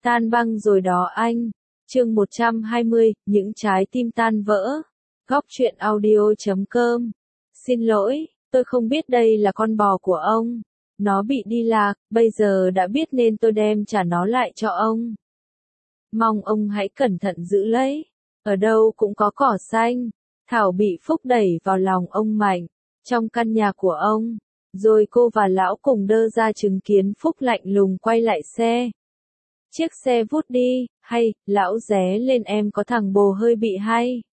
Tan băng rồi đó anh. Chương 120, những trái tim tan vỡ. Góc truyện audio.com. Xin lỗi, tôi không biết đây là con bò của ông. Nó bị đi lạc, bây giờ đã biết nên tôi đem trả nó lại cho ông. Mong ông hãy cẩn thận giữ lấy. Ở đâu cũng có cỏ xanh. Thảo bị Phúc đẩy vào lòng ông mạnh, trong căn nhà của ông. Rồi cô và lão cùng đơ ra chứng kiến Phúc lạnh lùng quay lại xe. Chiếc xe vút đi, hay, lão ré lên em có thằng bồ hơi bị hay.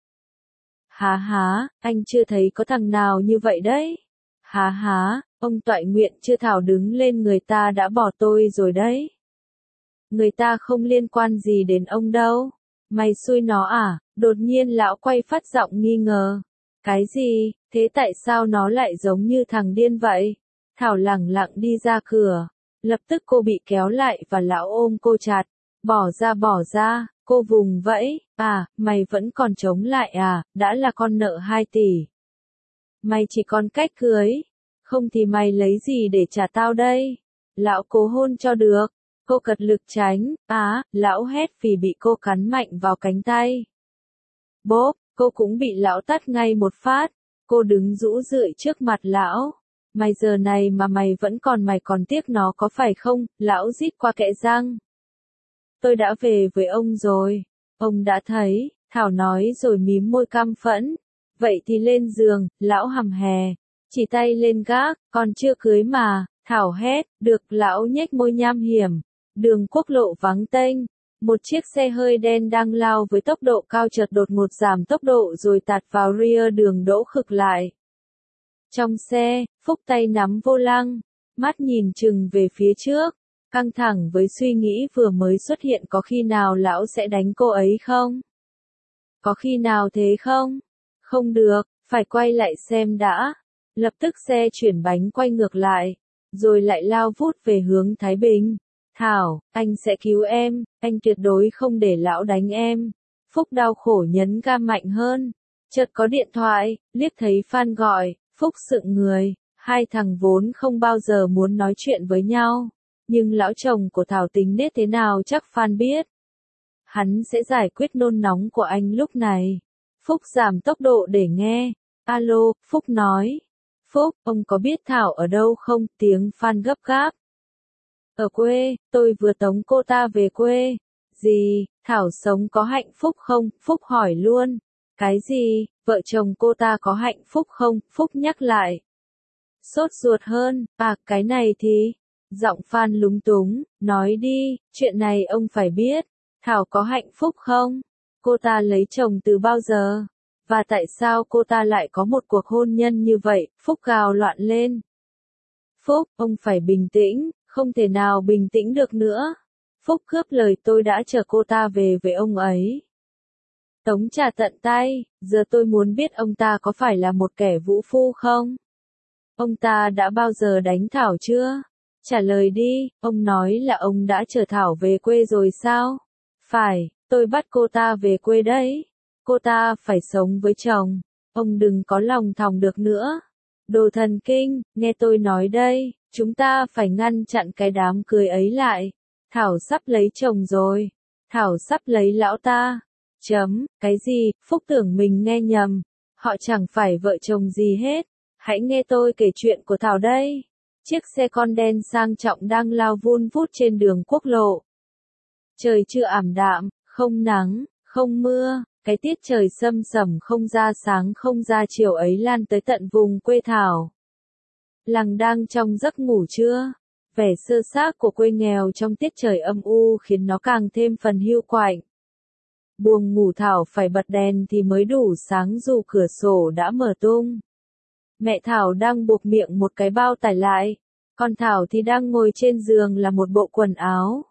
Há, anh chưa thấy có thằng nào như vậy đấy. Há, ông toại nguyện chưa thảo đứng lên người ta đã bỏ tôi rồi đấy. Người ta không liên quan gì đến ông đâu. Mày xui nó à? Đột nhiên lão quay phát giọng nghi ngờ. Cái gì, thế tại sao nó lại giống như thằng điên vậy? Thảo lẳng lặng đi ra cửa. Lập tức cô bị kéo lại và lão ôm cô chặt. Bỏ ra, cô vùng vẫy. À, mày vẫn còn chống lại à, đã là con nợ 2 tỷ. Mày chỉ còn cách cưới. Không thì mày lấy gì để trả tao đây? Lão cố hôn cho được. Cô cật lực tránh. Lão hét vì bị cô cắn mạnh vào cánh tay. Bốp, cô cũng bị lão tát ngay một phát. Cô đứng rũ rượi trước mặt lão. Mày giờ này mà mày còn tiếc nó có phải không? Lão rít qua kẽ răng. Tôi đã về với ông rồi. Ông đã thấy, Thảo nói rồi mím môi căm phẫn. Vậy thì lên giường, lão hầm hè. Chỉ tay lên gác, còn chưa cưới mà. Thảo hét, được, lão nhếch môi nham hiểm. Đường quốc lộ vắng tênh. Một chiếc xe hơi đen đang lao với tốc độ cao chợt đột ngột giảm tốc độ rồi tạt vào rear đường đỗ khựng lại. Trong xe, Phúc tay nắm vô lăng, mắt nhìn chừng về phía trước, căng thẳng với suy nghĩ vừa mới xuất hiện có khi nào lão sẽ đánh cô ấy không? Có khi nào thế không? Không được, phải quay lại xem đã. Lập tức xe chuyển bánh quay ngược lại, rồi lại lao vút về hướng Thái Bình. Thảo, anh sẽ cứu em, anh tuyệt đối không để lão đánh em. Phúc đau khổ nhấn ga mạnh hơn. Chợt có điện thoại, liếc thấy Phan gọi, Phúc sững người. Hai thằng vốn không bao giờ muốn nói chuyện với nhau. Nhưng lão chồng của Thảo tính nết thế nào chắc Phan biết. Hắn sẽ giải quyết nôn nóng của anh lúc này. Phúc giảm tốc độ để nghe. Alo, Phúc nói. Phúc, ông có biết Thảo ở đâu không? Tiếng Phan gấp gáp. Ở quê, tôi vừa tống cô ta về quê. Gì, Thảo sống có hạnh phúc không? Phúc hỏi luôn. Cái gì, vợ chồng cô ta có hạnh phúc không? Phúc nhắc lại. Sốt ruột hơn, cái này thì... Giọng Phan lúng túng, nói đi, chuyện này ông phải biết. Thảo có hạnh phúc không? Cô ta lấy chồng từ bao giờ? Và tại sao cô ta lại có một cuộc hôn nhân như vậy? Phúc gào loạn lên. Phúc, ông phải bình tĩnh, không thể nào bình tĩnh được nữa. Phúc cướp lời tôi đã chở cô ta về với ông ấy. Tống trả tận tay, giờ tôi muốn biết ông ta có phải là một kẻ vũ phu không? Ông ta đã bao giờ đánh Thảo chưa? Trả lời đi, ông nói là ông đã chở Thảo về quê rồi sao? Phải, tôi bắt cô ta về quê đấy. Cô ta phải sống với chồng. Ông đừng có lòng thòng được nữa. Đồ thần kinh, nghe tôi nói đây, chúng ta phải ngăn chặn cái đám cưới ấy lại. Thảo sắp lấy chồng rồi. Thảo sắp lấy lão ta. Cái gì, Phúc tưởng mình nghe nhầm. Họ chẳng phải vợ chồng gì hết. Hãy nghe tôi kể chuyện của Thảo đây. Chiếc xe con đen sang trọng đang lao vun vút trên đường quốc lộ. Trời chưa ảm đạm, không nắng, không mưa, cái tiết trời sâm sẩm không ra sáng không ra chiều ấy lan tới tận vùng quê Thảo. Làng đang trong giấc ngủ trưa, vẻ sơ xác của quê nghèo trong tiết trời âm u khiến nó càng thêm phần hiu quạnh. Buồng ngủ Thảo phải bật đèn thì mới đủ sáng dù cửa sổ đã mở tung. Mẹ Thảo đang buộc miệng một cái bao tải lại, còn Thảo thì đang ngồi trên giường là một bộ quần áo.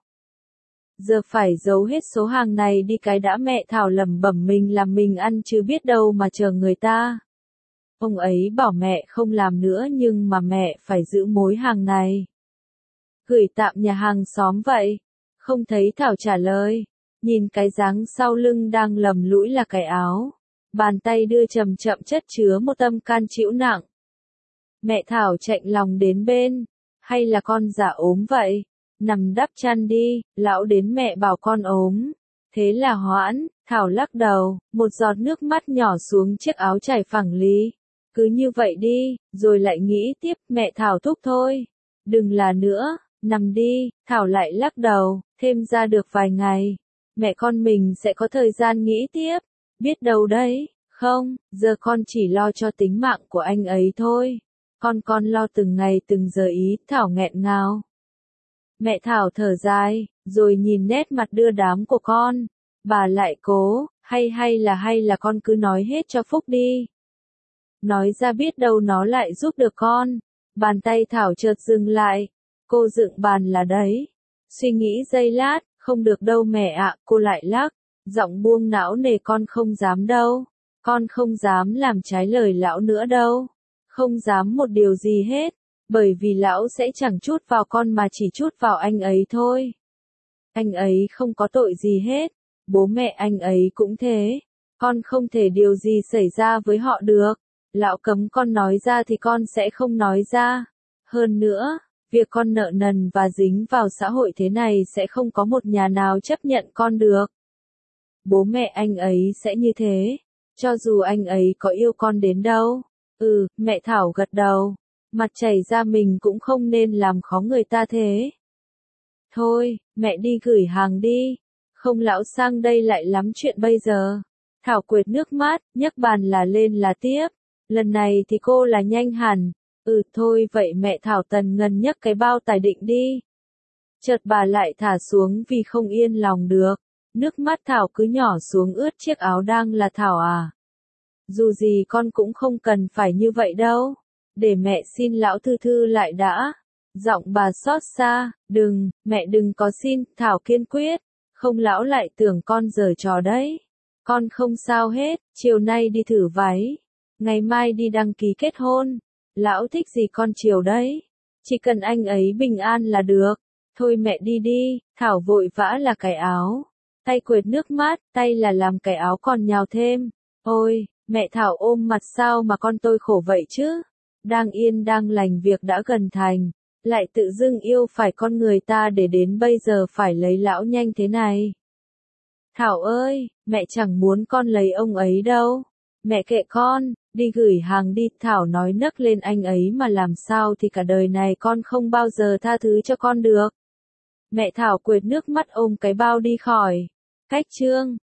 Giờ phải giấu hết số hàng này đi cái đã, mẹ Thảo lẩm bẩm mình làm mình ăn chứ biết đâu mà chờ người ta. Ông ấy bảo mẹ không làm nữa nhưng mà mẹ phải giữ mối hàng này. Gửi tạm nhà hàng xóm vậy. Không thấy Thảo trả lời. Nhìn cái dáng sau lưng đang lầm lũi là cái áo. Bàn tay đưa chậm chậm chất chứa một tâm can chịu nặng. Mẹ Thảo chạnh lòng đến bên. Hay là con giả ốm vậy? nằm đắp chăn đi, lão đến mẹ bảo con ốm. Thế là hoãn, Thảo lắc đầu, một giọt nước mắt nhỏ xuống chiếc áo trải phẳng lý. Cứ như vậy đi, rồi lại nghĩ tiếp, mẹ Thảo thúc thôi. Đừng là nữa, nằm đi, Thảo lại lắc đầu, thêm ra được vài ngày. Mẹ con mình sẽ có thời gian nghĩ tiếp, biết đâu đấy, không, giờ con chỉ lo cho tính mạng của anh ấy thôi. Con lo từng ngày từng giờ ý, Thảo nghẹn ngào. Mẹ Thảo thở dài, rồi nhìn nét mặt đưa đám của con. Bà lại cố, hay là con cứ nói hết cho Phúc đi. Nói ra biết đâu nó lại giúp được con. Bàn tay Thảo chợt dừng lại. Cô dựng bàn là đấy. Suy nghĩ giây lát, không được đâu mẹ ạ, cô lại lắc. Giọng buông não nề, con không dám đâu. Con không dám làm trái lời lão nữa đâu. Không dám một điều gì hết. Bởi vì lão sẽ chẳng trút vào con mà chỉ trút vào anh ấy thôi. Anh ấy không có tội gì hết. Bố mẹ anh ấy cũng thế. Con không thể điều gì xảy ra với họ được. Lão cấm con nói ra thì con sẽ không nói ra. Hơn nữa, việc con nợ nần và dính vào xã hội thế này sẽ không có một nhà nào chấp nhận con được. Bố mẹ anh ấy sẽ như thế. Cho dù anh ấy có yêu con đến đâu. Mẹ Thảo gật đầu. Mặt chảy ra, mình cũng không nên làm khó người ta thế. Thôi, mẹ đi gửi hàng đi. Không lão sang đây lại lắm chuyện bây giờ. Thảo quệt nước mắt, nhấc bàn là lên là tiếp. Lần này thì cô là nhanh hẳn. Thôi vậy mẹ Thảo tần ngần nhấc cái bao tài định đi. Chợt bà lại thả xuống vì không yên lòng được. Nước mắt Thảo cứ nhỏ xuống ướt chiếc áo đang là Thảo à. Dù gì con cũng không cần phải như vậy đâu. Để mẹ xin lão thư thư lại đã. Giọng bà xót xa, đừng, mẹ đừng có xin, Thảo kiên quyết. Không lão lại tưởng con giở trò đấy. Con không sao hết, chiều nay đi thử váy. Ngày mai đi đăng ký kết hôn. Lão thích gì con chiều đấy. Chỉ cần anh ấy bình an là được. Thôi mẹ đi đi, Thảo vội vã là cái áo. Tay quệt nước mắt, tay là làm cái áo còn nhào thêm. Ôi, mẹ Thảo ôm mặt, sao mà con tôi khổ vậy chứ? Đang yên đang lành việc đã gần thành. Lại tự dưng yêu phải con người ta để đến bây giờ phải lấy lão nhanh thế này. Thảo ơi, mẹ chẳng muốn con lấy ông ấy đâu. Mẹ kệ con, đi gửi hàng đi, Thảo nói nấc lên, anh ấy mà làm sao thì cả đời này con không bao giờ tha thứ cho con được. Mẹ Thảo quệt nước mắt ôm cái bao đi khỏi. Cách chương